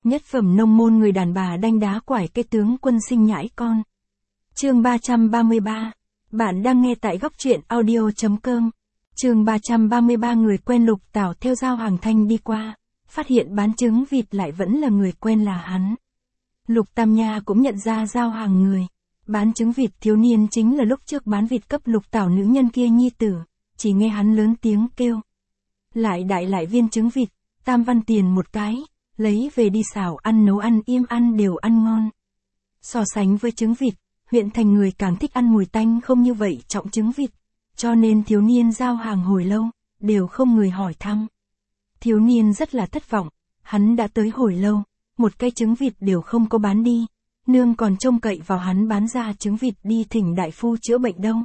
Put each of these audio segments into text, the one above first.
Nhất phẩm nông môn người đàn bà đanh đá quải cái tướng quân sinh nhãi con. Chương 333. Bạn đang nghe tại góc truyện audio.com. Chương 333 người quen Lục Tảo theo Giao Hàng Thanh đi qua, phát hiện bán trứng vịt lại vẫn là người quen là hắn. Lục Tam Nha cũng nhận ra Giao Hàng người. Bán trứng vịt thiếu niên chính là lúc trước bán vịt cấp Lục Tảo nữ nhân kia nhi tử, chỉ nghe hắn lớn tiếng kêu. Lại đại lại viên trứng vịt, 3 văn tiền một cái, lấy về đi xào ăn nấu ăn im ăn đều ăn ngon. So sánh với trứng vịt, huyện thành người càng thích ăn mùi tanh không như vậy trọng trứng vịt, cho nên thiếu niên giao hàng hồi lâu, đều không người hỏi thăm. Thiếu niên rất là thất vọng, hắn đã tới hồi lâu, một cái trứng vịt đều không có bán đi, nương còn trông cậy vào hắn bán ra trứng vịt đi thỉnh đại phu chữa bệnh đâu.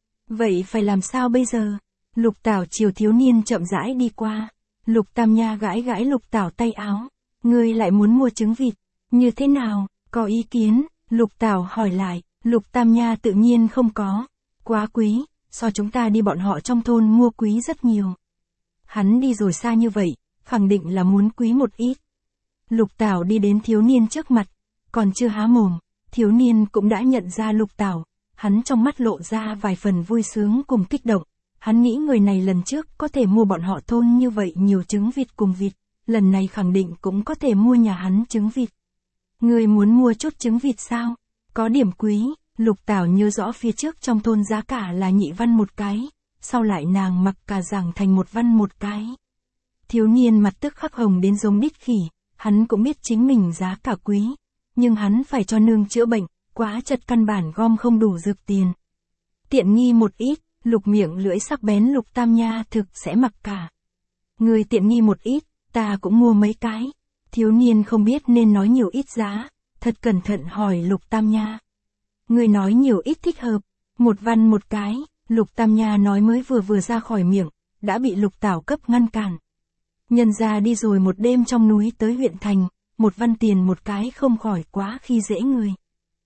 Vậy phải làm sao bây giờ? Lục Tảo chiều thiếu niên chậm rãi đi qua, Lục Tam Nha gãi gãi Lục Tảo tay áo, ngươi lại muốn mua trứng vịt, như thế nào, có ý kiến? Lục Tảo hỏi lại, Lục Tam Nha tự nhiên không có, quá quý, so chúng ta đi bọn họ trong thôn mua quý rất nhiều. Hắn đi rồi xa như vậy, khẳng định là muốn quý một ít. Lục Tảo đi đến thiếu niên trước mặt, còn chưa há mồm, thiếu niên cũng đã nhận ra Lục Tảo, hắn trong mắt lộ ra vài phần vui sướng cùng kích động. Hắn nghĩ người này lần trước có thể mua bọn họ thôn như vậy nhiều trứng vịt cùng vịt, lần này khẳng định cũng có thể mua nhà hắn trứng vịt. Người muốn mua chút trứng vịt sao? Có điểm quý, Lục Tảo nhớ rõ phía trước trong thôn giá cả là nhị văn một cái, sau lại nàng mặc cả giảng thành 1 văn một cái. Thiếu niên mặt tức khắc hồng đến giống đít khỉ, hắn cũng biết chính mình giá cả quý, nhưng hắn phải cho nương chữa bệnh, quá chật căn bản gom không đủ dược tiền. Tiện nghi một ít. Lục miệng lưỡi sắc bén Lục Tam Nha thực sẽ mặc cả. Người tiện nghi một ít, ta cũng mua mấy cái. Thiếu niên không biết nên nói nhiều ít giá, thật cẩn thận hỏi Lục Tam Nha. Người nói nhiều ít thích hợp, 1 văn một cái, Lục Tam Nha nói mới vừa ra khỏi miệng, đã bị Lục Tảo cấp ngăn cản. Nhân ra đi rồi một đêm trong núi tới huyện thành, 1 văn tiền một cái không khỏi quá khi dễ người.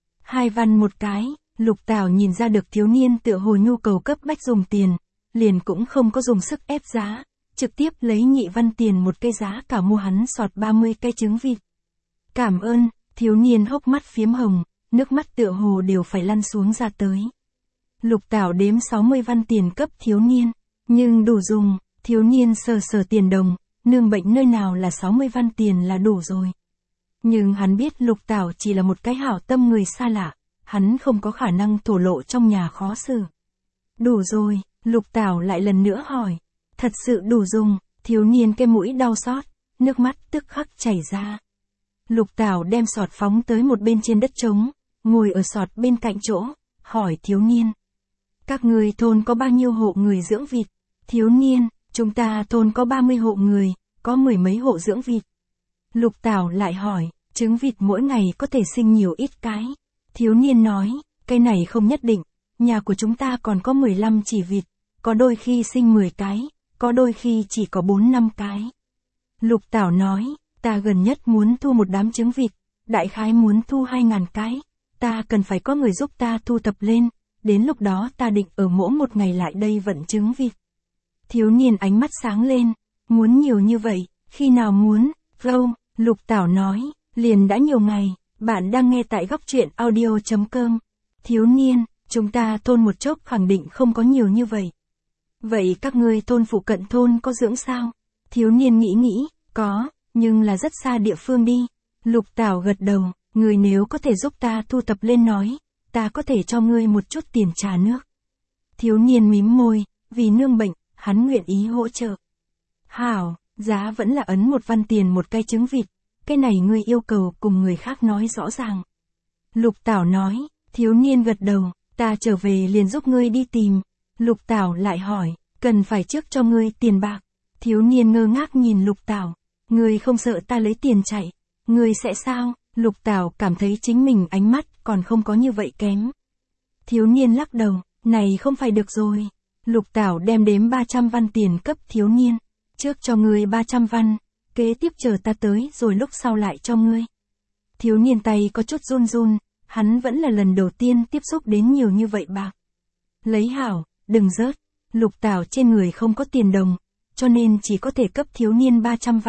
2 văn một cái. Lục Tảo nhìn ra được thiếu niên tựa hồ nhu cầu cấp bách dùng tiền, liền cũng không có dùng sức ép giá, trực tiếp lấy nhị văn tiền một cây giá cả mua hắn sọt 30 cây trứng vịt. Cảm ơn, thiếu niên hốc mắt phiếm hồng, nước mắt tựa hồ đều phải lăn xuống ra tới. Lục Tảo đếm 60 văn tiền cấp thiếu niên, nhưng đủ dùng, thiếu niên sờ tiền đồng, nương bệnh nơi nào là 60 văn tiền là đủ rồi. Nhưng hắn biết Lục Tảo chỉ là một cái hảo tâm người xa lạ. Hắn không có khả năng thổ lộ trong nhà khó xử. Đủ rồi, Lục Tảo lại lần nữa hỏi. Thật sự đủ dùng, thiếu niên cái mũi đau xót, nước mắt tức khắc chảy ra. Lục Tảo đem sọt phóng tới một bên trên đất trống, ngồi ở sọt bên cạnh chỗ, hỏi thiếu niên. Các người thôn có bao nhiêu hộ người dưỡng vịt? Thiếu niên, chúng ta thôn có 30 hộ người, có 10 mấy hộ dưỡng vịt. Lục Tảo lại hỏi, trứng vịt mỗi ngày có thể sinh nhiều ít cái? Thiếu niên nói, cái này không nhất định, nhà của chúng ta còn có 15 chỉ vịt, có đôi khi sinh 10 cái, có đôi khi chỉ có 4-5 cái. Lục Tảo nói, ta gần nhất muốn thu một đám trứng vịt, đại khái muốn thu 2.000 cái, ta cần phải có người giúp ta thu thập lên, đến lúc đó ta định ở mỗi một ngày lại đây vận trứng vịt. Thiếu niên ánh mắt sáng lên, muốn nhiều như vậy, khi nào muốn, Lục Tảo nói, liền đã nhiều ngày. Bạn đang nghe tại góc truyện audio.com. Thiếu niên, chúng ta thôn một chốc khẳng định không có nhiều như vậy. Vậy các ngươi thôn phụ cận thôn có dưỡng sao? Thiếu niên nghĩ, có, nhưng là rất xa địa phương đi. Lục Tảo gật đầu, người nếu có thể giúp ta thu thập lên nói, ta có thể cho ngươi một chút tiền trà nước. Thiếu niên mím môi, vì nương bệnh, hắn nguyện ý hỗ trợ. Hảo, giá vẫn là ấn 1 văn tiền một cây trứng vịt. Cái này ngươi yêu cầu cùng người khác nói rõ ràng. Lục Tảo nói, thiếu niên gật đầu, ta trở về liền giúp ngươi đi tìm. Lục Tảo lại hỏi, cần phải trước cho ngươi tiền bạc. Thiếu niên ngơ ngác nhìn Lục Tảo, ngươi không sợ ta lấy tiền chạy, ngươi sẽ sao? Lục Tảo cảm thấy chính mình ánh mắt còn không có như vậy kém. Thiếu niên lắc đầu, này không phải được rồi. Lục Tảo đem đếm 300 văn tiền cấp thiếu niên, trước cho ngươi 300 văn. Kế tiếp chờ ta tới rồi lúc sau lại cho ngươi. Thiếu niên tay có chút run, hắn vẫn là lần đầu tiên tiếp xúc đến nhiều như vậy bạc. Lấy hảo, đừng rớt, Lục Tảo trên người không có tiền đồng, cho nên chỉ có thể cấp thiếu niên 300 văn,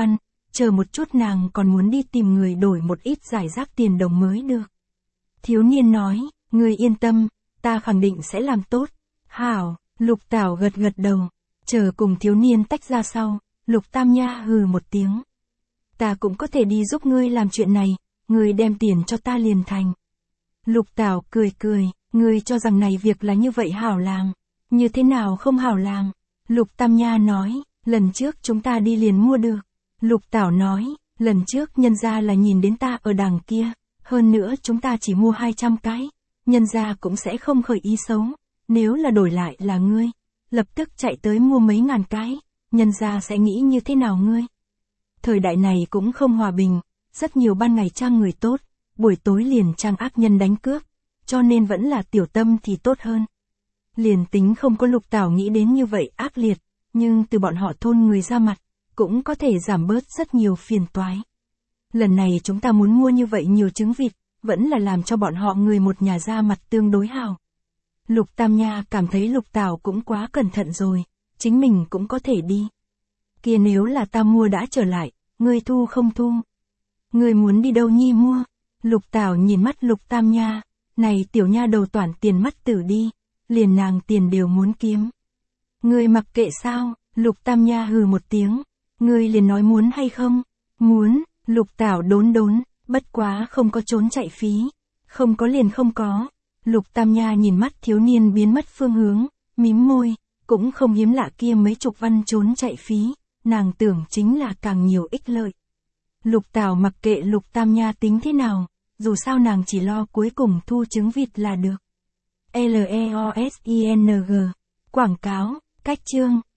chờ một chút nàng còn muốn đi tìm người đổi một ít giải rác tiền đồng mới được. Thiếu niên nói, ngươi yên tâm, ta khẳng định sẽ làm tốt. Hảo, Lục Tảo gật gật đầu, chờ cùng thiếu niên tách ra sau, Lục Tam Nha hừ một tiếng. Ta cũng có thể đi giúp ngươi làm chuyện này, ngươi đem tiền cho ta liền thành. Lục Tảo cười cười, ngươi cho rằng này việc là như vậy hảo làm, như thế nào không hảo làm. Lục Tam Nha nói, lần trước chúng ta đi liền mua được. Lục Tảo nói, lần trước nhân ra là nhìn đến ta ở đằng kia, hơn nữa chúng ta chỉ mua 200 cái, nhân ra cũng sẽ không khởi ý xấu, nếu là đổi lại là ngươi, lập tức chạy tới mua mấy ngàn cái, nhân ra sẽ nghĩ như thế nào ngươi. Thời đại này cũng không hòa bình, rất nhiều ban ngày trang người tốt, buổi tối liền trang ác nhân đánh cướp, cho nên vẫn là tiểu tâm thì tốt hơn. Liền tính không có Lục Tảo nghĩ đến như vậy ác liệt, nhưng từ bọn họ thôn người ra mặt, cũng có thể giảm bớt rất nhiều phiền toái. Lần này chúng ta muốn mua như vậy nhiều trứng vịt, vẫn là làm cho bọn họ người một nhà ra mặt tương đối hảo. Lục Tam Nha cảm thấy Lục Tảo cũng quá cẩn thận rồi, chính mình cũng có thể đi. Kia nếu là ta mua đã trở lại, ngươi thu không thu? Ngươi muốn đi đâu nhi mua? Lục Tảo nhìn mắt Lục Tam Nha, này tiểu nha đầu toản tiền mắt tử đi, liền nàng tiền đều muốn kiếm. Ngươi mặc kệ sao? Lục Tam Nha hừ một tiếng, ngươi liền nói muốn hay không? Muốn. Lục Tảo đốn đốn, bất quá không có trốn chạy phí, không có liền không có. Lục Tam Nha nhìn mắt thiếu niên biến mất phương hướng, mím môi, cũng không hiếm lạ kia mấy chục văn trốn chạy phí, nàng tưởng chính là càng nhiều ích lợi. Lục Tảo mặc kệ Lục Tam Nha tính thế nào, dù sao nàng chỉ lo cuối cùng thu trứng vịt là được. LEOSING. Quảng cáo, cách chương.